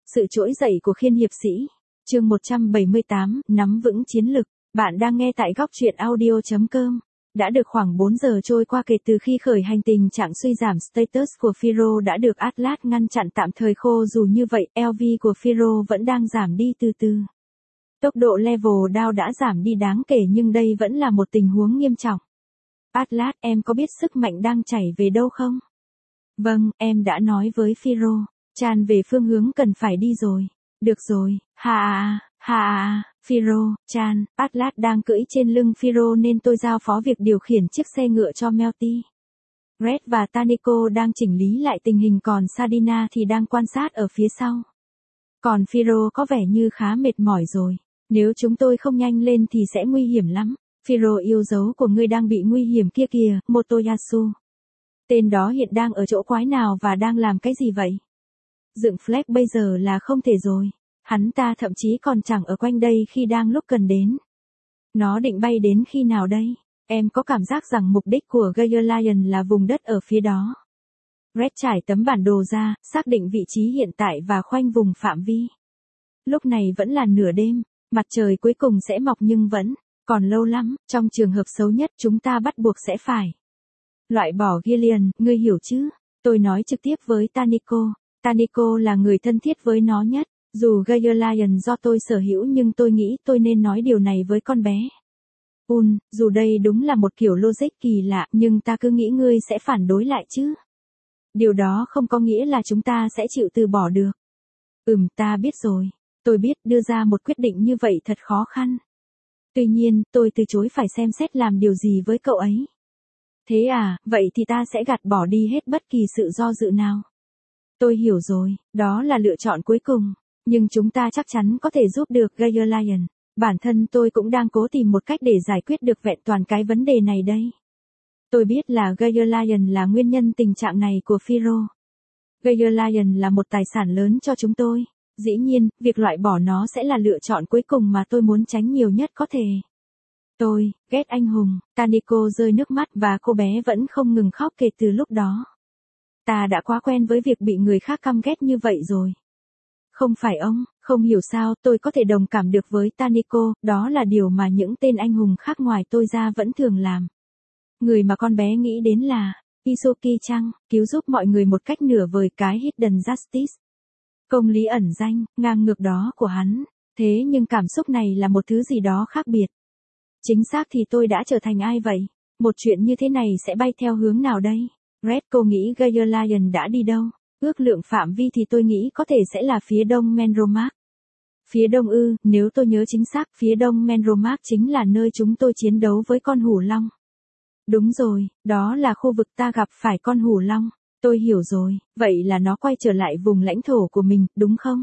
Sự trỗi dậy của khiên hiệp sĩ. Chương 178, nắm vững chiến lực. Bạn đang nghe tại góc truyện audio.com. Đã được khoảng 4 giờ trôi qua kể từ khi khởi hành, tình trạng suy giảm status của Firo đã được Atlas ngăn chặn tạm thời. Khô dù như vậy, LV của Firo vẫn đang giảm đi từ từ. Tốc độ level down đã giảm đi đáng kể nhưng đây vẫn là một tình huống nghiêm trọng. Atlas, em có biết sức mạnh đang chảy về đâu không? Vâng, em đã nói với Firo. Chan về phương hướng cần phải đi rồi. Được rồi, Firo, Chan, Atlas đang cưỡi trên lưng Firo nên tôi giao phó việc điều khiển chiếc xe ngựa cho Melty. Red và Taniko đang chỉnh lý lại tình hình, còn Sadina thì đang quan sát ở phía sau. Còn Firo có vẻ như khá mệt mỏi rồi. Nếu chúng tôi không nhanh lên thì sẽ nguy hiểm lắm. Firo yêu dấu của ngươi đang bị nguy hiểm kia kìa, Motoyasu. Tên đó hiện đang ở chỗ quái nào và đang làm cái gì vậy? Dựng flag bây giờ là không thể rồi. Hắn ta thậm chí còn chẳng ở quanh đây khi đang lúc cần đến. Nó định bay đến khi nào đây? Em có cảm giác rằng mục đích của Gaia Lion là vùng đất ở phía đó. Red trải tấm bản đồ ra, xác định vị trí hiện tại và khoanh vùng phạm vi. Lúc này vẫn là nửa đêm, mặt trời cuối cùng sẽ mọc nhưng vẫn còn lâu lắm. Trong trường hợp xấu nhất chúng ta bắt buộc sẽ phải loại bỏ Gillian, ngươi hiểu chứ? Tôi nói trực tiếp với Taniko. Taniko là người thân thiết với nó nhất. Dù Gaia Lion do tôi sở hữu nhưng tôi nghĩ tôi nên nói điều này với con bé. Dù đây đúng là một kiểu logic kỳ lạ nhưng ta cứ nghĩ ngươi sẽ phản đối lại chứ. Điều đó không có nghĩa là chúng ta sẽ chịu từ bỏ được. Ta biết rồi. Tôi biết đưa ra một quyết định như vậy thật khó khăn. Tuy nhiên, tôi từ chối phải xem xét làm điều gì với cậu ấy. Thế à, vậy thì ta sẽ gạt bỏ đi hết bất kỳ sự do dự nào. Tôi hiểu rồi, đó là lựa chọn cuối cùng. Nhưng chúng ta chắc chắn có thể giúp được Gaia Lion. Bản thân tôi cũng đang cố tìm một cách để giải quyết được vẹn toàn cái vấn đề này đây. Tôi biết là Gaia Lion là nguyên nhân tình trạng này của Firo. Gaia Lion là một tài sản lớn cho chúng tôi. Dĩ nhiên, việc loại bỏ nó sẽ là lựa chọn cuối cùng mà tôi muốn tránh nhiều nhất có thể. Tôi ghét anh hùng. Taniko rơi nước mắt và cô bé vẫn không ngừng khóc kể từ lúc đó. Ta đã quá quen với việc bị người khác căm ghét như vậy rồi. Không phải ông, không hiểu sao tôi có thể đồng cảm được với Taniko, đó là điều mà những tên anh hùng khác ngoài tôi ra vẫn thường làm. Người mà con bé nghĩ đến là Isuki-chan, cứu giúp mọi người một cách nửa vời, cái Hidden Justice. Công lý ẩn danh, ngang ngược đó của hắn. Thế nhưng cảm xúc này là một thứ gì đó khác biệt. Chính xác thì tôi đã trở thành ai vậy? Một chuyện như thế này sẽ bay theo hướng nào đây? Red, cô nghĩ Gaia Lion đã đi đâu? Ước lượng phạm vi thì tôi nghĩ có thể sẽ là phía đông Menromark. Phía đông ư, nếu tôi nhớ chính xác, phía đông Menromark chính là nơi chúng tôi chiến đấu với con hủ long. Đúng rồi, đó là khu vực ta gặp phải con hủ long. Tôi hiểu rồi, vậy là nó quay trở lại vùng lãnh thổ của mình, đúng không?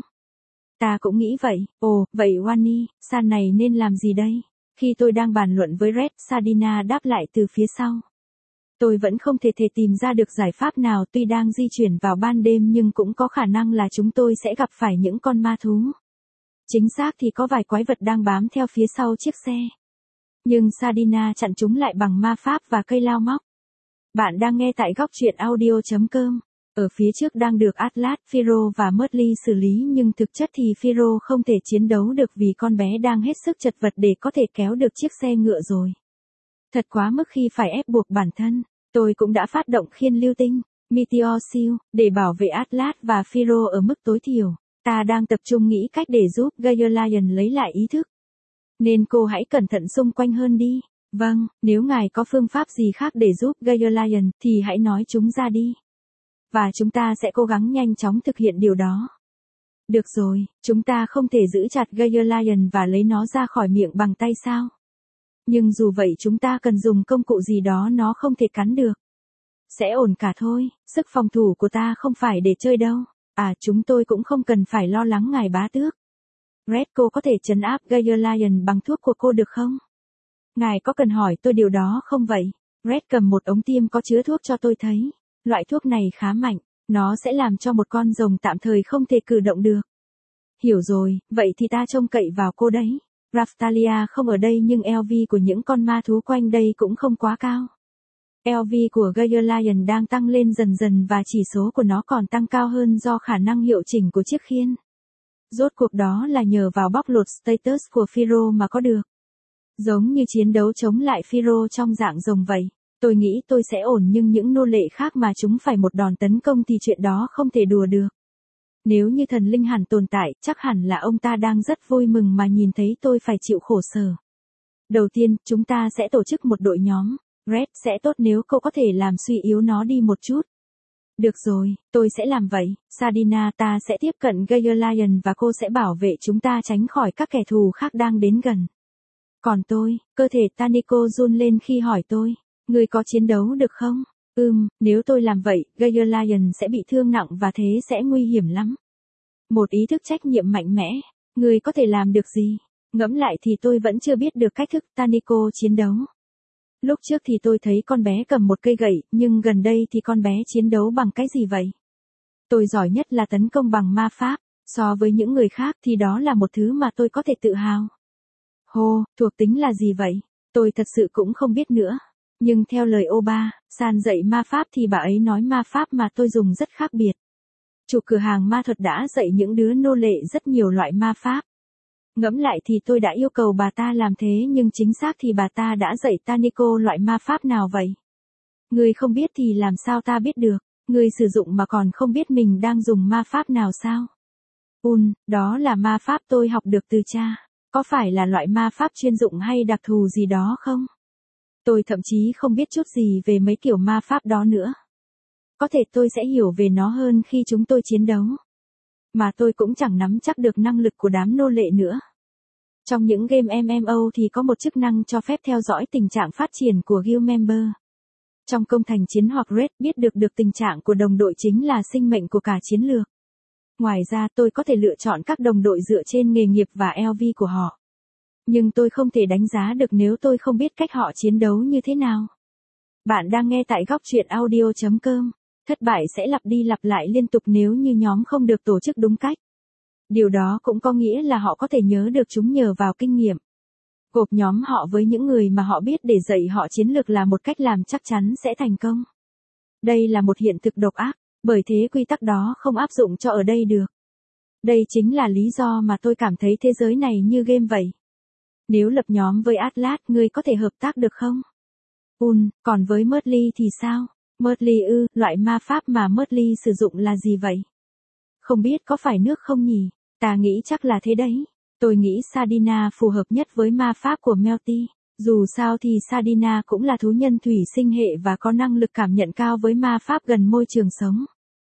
Ta cũng nghĩ vậy. Ồ, vậy Wani, San này nên làm gì đây? Khi tôi đang bàn luận với Red, Sadina đáp lại từ phía sau. Tôi vẫn không thể tìm ra được giải pháp nào, tuy đang di chuyển vào ban đêm nhưng cũng có khả năng là chúng tôi sẽ gặp phải những con ma thú. Chính xác thì có vài quái vật đang bám theo phía sau chiếc xe. Nhưng Sadina chặn chúng lại bằng ma pháp và cây lao móc. Bạn đang nghe tại góc truyện audio.com. Ở phía trước đang được Atlas, Firo và Mertly xử lý nhưng thực chất thì Firo không thể chiến đấu được vì con bé đang hết sức chật vật để có thể kéo được chiếc xe ngựa rồi. Thật quá mức khi phải ép buộc bản thân. Tôi cũng đã phát động khiên lưu tinh, Meteor Shield, để bảo vệ Atlas và Firo ở mức tối thiểu. Ta đang tập trung nghĩ cách để giúp Gaia Lion lấy lại ý thức. Nên cô hãy cẩn thận xung quanh hơn đi. Vâng, nếu ngài có phương pháp gì khác để giúp Gaia Lion thì hãy nói chúng ra đi. Và chúng ta sẽ cố gắng nhanh chóng thực hiện điều đó. Được rồi, chúng ta không thể giữ chặt Gaia Lion và lấy nó ra khỏi miệng bằng tay sao? Nhưng dù vậy chúng ta cần dùng công cụ gì đó nó không thể cắn được. Sẽ ổn cả thôi, sức phòng thủ của ta không phải để chơi đâu. Chúng tôi cũng không cần phải lo lắng ngài bá tước. Red, cô có thể trấn áp Gaia Lion bằng thuốc của cô được không? Ngài có cần hỏi tôi điều đó không vậy? Red cầm một ống tiêm có chứa thuốc cho tôi thấy. Loại thuốc này khá mạnh, nó sẽ làm cho một con rồng tạm thời không thể cử động được. Hiểu rồi, vậy thì ta trông cậy vào cô đấy. Raftalia không ở đây nhưng LV của những con ma thú quanh đây cũng không quá cao. LV của Gaia Lion đang tăng lên dần dần và chỉ số của nó còn tăng cao hơn do khả năng hiệu chỉnh của chiếc khiên. Rốt cuộc đó là nhờ vào bóc lột status của Firo mà có được. Giống như chiến đấu chống lại Firo trong dạng rồng vậy. Tôi nghĩ tôi sẽ ổn nhưng những nô lệ khác mà chúng phải một đòn tấn công thì chuyện đó không thể đùa được. Nếu như thần linh hẳn tồn tại, chắc hẳn là ông ta đang rất vui mừng mà nhìn thấy tôi phải chịu khổ sở. Đầu tiên, chúng ta sẽ tổ chức một đội nhóm. Red sẽ tốt nếu cậu có thể làm suy yếu nó đi một chút. Được rồi, tôi sẽ làm vậy. Sardina, ta sẽ tiếp cận Gaia Lion và cô sẽ bảo vệ chúng ta tránh khỏi các kẻ thù khác đang đến gần. Còn tôi, cơ thể Taniko run lên khi hỏi tôi, người có chiến đấu được không? Nếu tôi làm vậy, Gaia Lion sẽ bị thương nặng và thế sẽ nguy hiểm lắm. Một ý thức trách nhiệm mạnh mẽ, người có thể làm được gì? Ngẫm lại thì tôi vẫn chưa biết được cách thức Taniko chiến đấu. Lúc trước thì tôi thấy con bé cầm một cây gậy, nhưng gần đây thì con bé chiến đấu bằng cái gì vậy? Tôi giỏi nhất là tấn công bằng ma pháp, so với những người khác thì đó là một thứ mà tôi có thể tự hào. Thuộc tính là gì vậy? Tôi thật sự cũng không biết nữa. Nhưng theo lời Oba, San dạy ma pháp thì bà ấy nói ma pháp mà tôi dùng rất khác biệt. Chủ cửa hàng ma thuật đã dạy những đứa nô lệ rất nhiều loại ma pháp. Ngẫm lại thì tôi đã yêu cầu bà ta làm thế nhưng chính xác thì bà ta đã dạy Taniko loại ma pháp nào vậy? Người không biết thì làm sao ta biết được, người sử dụng mà còn không biết mình đang dùng ma pháp nào sao? Đó là ma pháp tôi học được từ cha. Có phải là loại ma pháp chuyên dụng hay đặc thù gì đó không? Tôi thậm chí không biết chút gì về mấy kiểu ma pháp đó nữa. Có thể tôi sẽ hiểu về nó hơn khi chúng tôi chiến đấu. Mà tôi cũng chẳng nắm chắc được năng lực của đám nô lệ nữa. Trong những game MMO thì có một chức năng cho phép theo dõi tình trạng phát triển của guild member. Trong công thành chiến hoặc raid biết được tình trạng của đồng đội chính là sinh mệnh của cả chiến lược. Ngoài ra tôi có thể lựa chọn các đồng đội dựa trên nghề nghiệp và LV của họ. Nhưng tôi không thể đánh giá được nếu tôi không biết cách họ chiến đấu như thế nào. Bạn đang nghe tại góc truyện audio.com. Thất bại sẽ lặp đi lặp lại liên tục nếu như nhóm không được tổ chức đúng cách. Điều đó cũng có nghĩa là họ có thể nhớ được chúng nhờ vào kinh nghiệm. Gộp nhóm họ với những người mà họ biết để dạy họ chiến lược là một cách làm chắc chắn sẽ thành công. Đây là một hiện thực độc ác, bởi thế quy tắc đó không áp dụng cho ở đây được. Đây chính là lý do mà tôi cảm thấy thế giới này như game vậy. Nếu lập nhóm với Atlas, ngươi có thể hợp tác được không? Còn với Mertli thì sao? Mertli loại ma pháp mà Mertli sử dụng là gì vậy? Không biết có phải nước không nhỉ? Ta nghĩ chắc là thế đấy. Tôi nghĩ Sardina phù hợp nhất với ma pháp của Melty. Dù sao thì Sardina cũng là thú nhân thủy sinh hệ và có năng lực cảm nhận cao với ma pháp gần môi trường sống.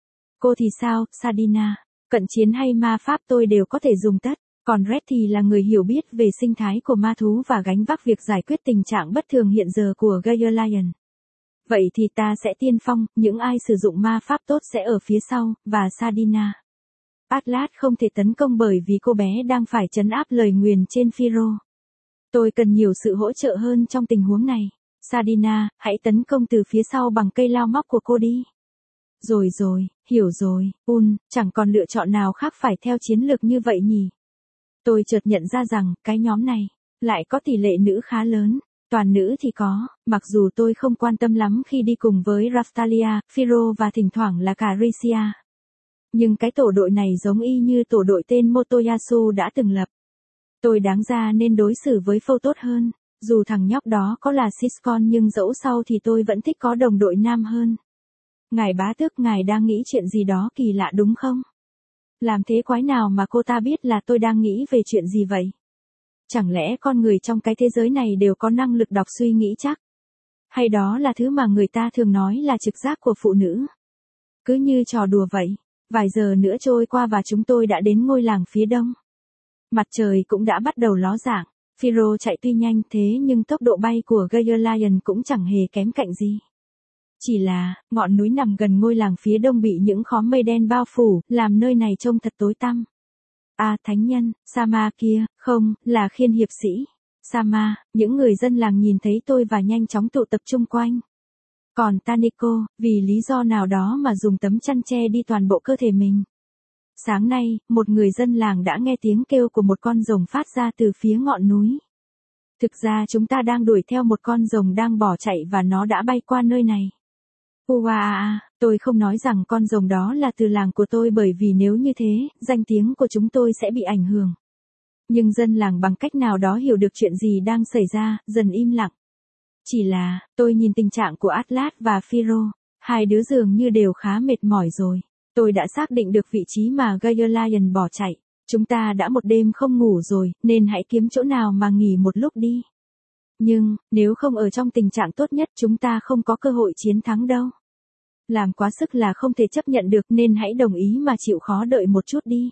Cô thì sao, Sardina? Cận chiến hay ma pháp tôi đều có thể dùng tất. Còn Red thì là người hiểu biết về sinh thái của ma thú và gánh vác việc giải quyết tình trạng bất thường hiện giờ của Gaia Lion. Vậy thì ta sẽ tiên phong, những ai sử dụng ma pháp tốt sẽ ở phía sau, và Sardina. Atlas không thể tấn công bởi vì cô bé đang phải trấn áp lời nguyền trên Firo. Tôi cần nhiều sự hỗ trợ hơn trong tình huống này. Sardina, hãy tấn công từ phía sau bằng cây lao móc của cô đi. Rồi, hiểu rồi, chẳng còn lựa chọn nào khác phải theo chiến lược như vậy nhỉ? Tôi chợt nhận ra rằng, cái nhóm này, lại có tỷ lệ nữ khá lớn. Toàn nữ thì có, mặc dù tôi không quan tâm lắm khi đi cùng với Raftalia, Firo và thỉnh thoảng là cả Risia. Nhưng cái tổ đội này giống y như tổ đội tên Motoyasu đã từng lập. Tôi đáng ra nên đối xử với Phâu tốt hơn, dù thằng nhóc đó có là Siscon nhưng dẫu sau thì tôi vẫn thích có đồng đội nam hơn. Ngài bá tước, ngài đang nghĩ chuyện gì đó kỳ lạ đúng không? Làm thế quái nào mà cô ta biết là tôi đang nghĩ về chuyện gì vậy? Chẳng lẽ con người trong cái thế giới này đều có năng lực đọc suy nghĩ chắc? Hay đó là thứ mà người ta thường nói là trực giác của phụ nữ? Cứ như trò đùa vậy, vài giờ nữa trôi qua và chúng tôi đã đến ngôi làng phía đông. Mặt trời cũng đã bắt đầu ló dạng, Firo chạy tuy nhanh thế nhưng tốc độ bay của Gaia Lion cũng chẳng hề kém cạnh gì. Chỉ là, ngọn núi nằm gần ngôi làng phía đông bị những khóm mây đen bao phủ, làm nơi này trông thật tối tăm. Thánh nhân, Sama kia, không, là khiên hiệp sĩ. Sama, những người dân làng nhìn thấy tôi và nhanh chóng tụ tập chung quanh. Còn Taniko, vì lý do nào đó mà dùng tấm chăn che đi toàn bộ cơ thể mình. Sáng nay, một người dân làng đã nghe tiếng kêu của một con rồng phát ra từ phía ngọn núi. Thực ra chúng ta đang đuổi theo một con rồng đang bỏ chạy và nó đã bay qua nơi này. Tôi không nói rằng con rồng đó là từ làng của tôi bởi vì nếu như thế, danh tiếng của chúng tôi sẽ bị ảnh hưởng. Nhưng dân làng bằng cách nào đó hiểu được chuyện gì đang xảy ra, dần im lặng. Chỉ là, tôi nhìn tình trạng của Atlas và Phiro, hai đứa dường như đều khá mệt mỏi rồi. Tôi đã xác định được vị trí mà Gaia Lion bỏ chạy. Chúng ta đã một đêm không ngủ rồi, nên hãy kiếm chỗ nào mà nghỉ một lúc đi. Nhưng, nếu không ở trong tình trạng tốt nhất chúng ta không có cơ hội chiến thắng đâu. Làm quá sức là không thể chấp nhận được nên hãy đồng ý mà chịu khó đợi một chút đi.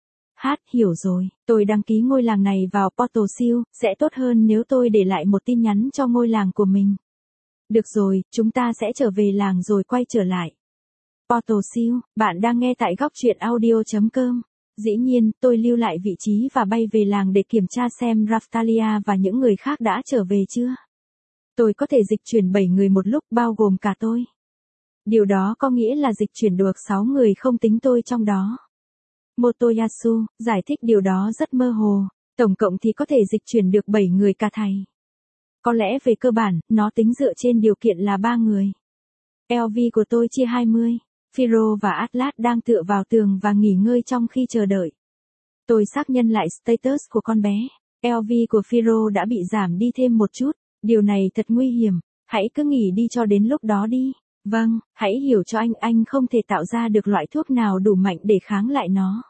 Hiểu rồi, tôi đăng ký ngôi làng này vào Portal Seal, sẽ tốt hơn nếu tôi để lại một tin nhắn cho ngôi làng của mình. Được rồi, chúng ta sẽ trở về làng rồi quay trở lại. Portal Seal, bạn đang nghe tại góc truyện audio.com. Dĩ nhiên, tôi lưu lại vị trí và bay về làng để kiểm tra xem Raftalia và những người khác đã trở về chưa. Tôi có thể dịch chuyển 7 người một lúc bao gồm cả tôi. Điều đó có nghĩa là dịch chuyển được 6 người không tính tôi trong đó. Motoyasu, giải thích điều đó rất mơ hồ, tổng cộng thì có thể dịch chuyển được 7 người cả thầy. Có lẽ về cơ bản, nó tính dựa trên điều kiện là 3 người. LV của tôi chia 20, Phiro và Atlas đang tựa vào tường và nghỉ ngơi trong khi chờ đợi. Tôi xác nhận lại status của con bé. LV của Phiro đã bị giảm đi thêm một chút, điều này thật nguy hiểm, hãy cứ nghỉ đi cho đến lúc đó đi. Vâng, hãy hiểu cho anh không thể tạo ra được loại thuốc nào đủ mạnh để kháng lại nó.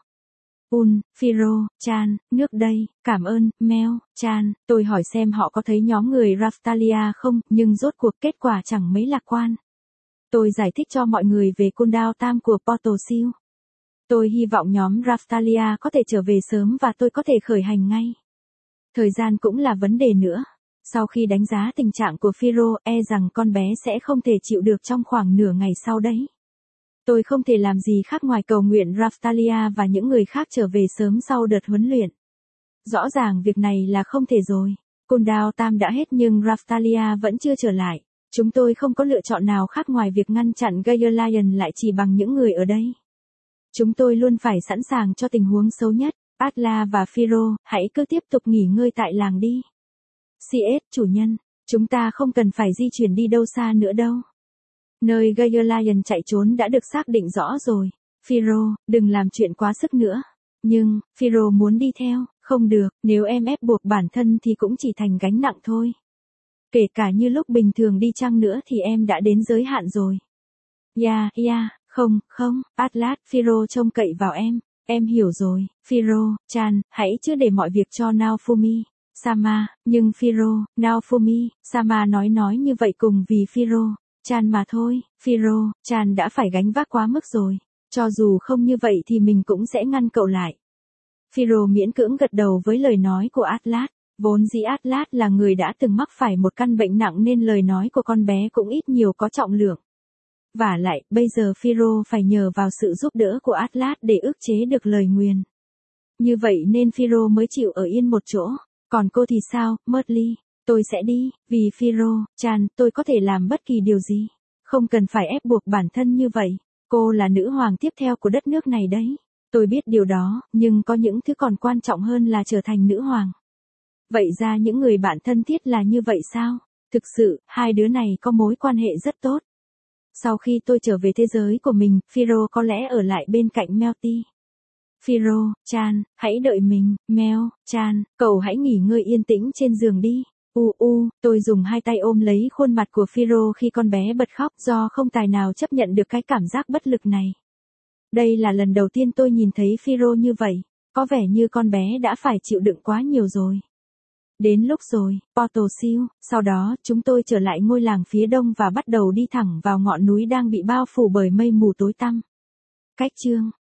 Phiro, Chan, nước đây, cảm ơn, Mel, Chan, tôi hỏi xem họ có thấy nhóm người Raftalia không, nhưng rốt cuộc kết quả chẳng mấy lạc quan. Tôi giải thích cho mọi người về cooldown tam của Portal Seal. Tôi hy vọng nhóm Raftalia có thể trở về sớm và tôi có thể khởi hành ngay. Thời gian cũng là vấn đề nữa. Sau khi đánh giá tình trạng của Phiro, rằng con bé sẽ không thể chịu được trong khoảng nửa ngày sau đấy. Tôi không thể làm gì khác ngoài cầu nguyện Raftalia và những người khác trở về sớm sau đợt huấn luyện. Rõ ràng việc này là không thể rồi. Cooldown tam đã hết nhưng Raftalia vẫn chưa trở lại. Chúng tôi không có lựa chọn nào khác ngoài việc ngăn chặn Gaia Lion lại chỉ bằng những người ở đây. Chúng tôi luôn phải sẵn sàng cho tình huống xấu nhất. Atlas và Phiro, hãy cứ tiếp tục nghỉ ngơi tại làng đi. CS, chủ nhân, chúng ta không cần phải di chuyển đi đâu xa nữa đâu. Nơi Gaia Lion chạy trốn đã được xác định rõ rồi. Phiro, đừng làm chuyện quá sức nữa. Nhưng, Phiro muốn đi theo, không được, nếu em ép buộc bản thân thì cũng chỉ thành gánh nặng thôi. Kể cả như lúc bình thường đi chăng nữa thì em đã đến giới hạn rồi. Không, Atlas, Phiro trông cậy vào em hiểu rồi, Phiro, Chan, hãy chưa để mọi việc cho Naofumi. Sama, nhưng Phiro, Naofumi, Sama nói như vậy cùng vì Phiro, Chan mà thôi, Phiro, Chan đã phải gánh vác quá mức rồi, cho dù không như vậy thì mình cũng sẽ ngăn cậu lại. Phiro miễn cưỡng gật đầu với lời nói của Atlas, vốn dĩ Atlas là người đã từng mắc phải một căn bệnh nặng nên lời nói của con bé cũng ít nhiều có trọng lượng. Vả lại, bây giờ Phiro phải nhờ vào sự giúp đỡ của Atlas để ức chế được lời nguyền. Như vậy nên Phiro mới chịu ở yên một chỗ. Còn cô thì sao, Mertly? Tôi sẽ đi, vì Phiro, Chan, tôi có thể làm bất kỳ điều gì. Không cần phải ép buộc bản thân như vậy. Cô là nữ hoàng tiếp theo của đất nước này đấy. Tôi biết điều đó, nhưng có những thứ còn quan trọng hơn là trở thành nữ hoàng. Vậy ra những người bạn thân thiết là như vậy sao? Thực sự, hai đứa này có mối quan hệ rất tốt. Sau khi tôi trở về thế giới của mình, Phiro có lẽ ở lại bên cạnh Melty. Phiro, Chan, hãy đợi mình, Mel, Chan, cậu hãy nghỉ ngơi yên tĩnh trên giường đi. Tôi dùng hai tay ôm lấy khuôn mặt của Phiro khi con bé bật khóc do không tài nào chấp nhận được cái cảm giác bất lực này. Đây là lần đầu tiên tôi nhìn thấy Phiro như vậy, có vẻ như con bé đã phải chịu đựng quá nhiều rồi. Đến lúc rồi, Portal Seal, sau đó chúng tôi trở lại ngôi làng phía đông và bắt đầu đi thẳng vào ngọn núi đang bị bao phủ bởi mây mù tối tăm. Cách chương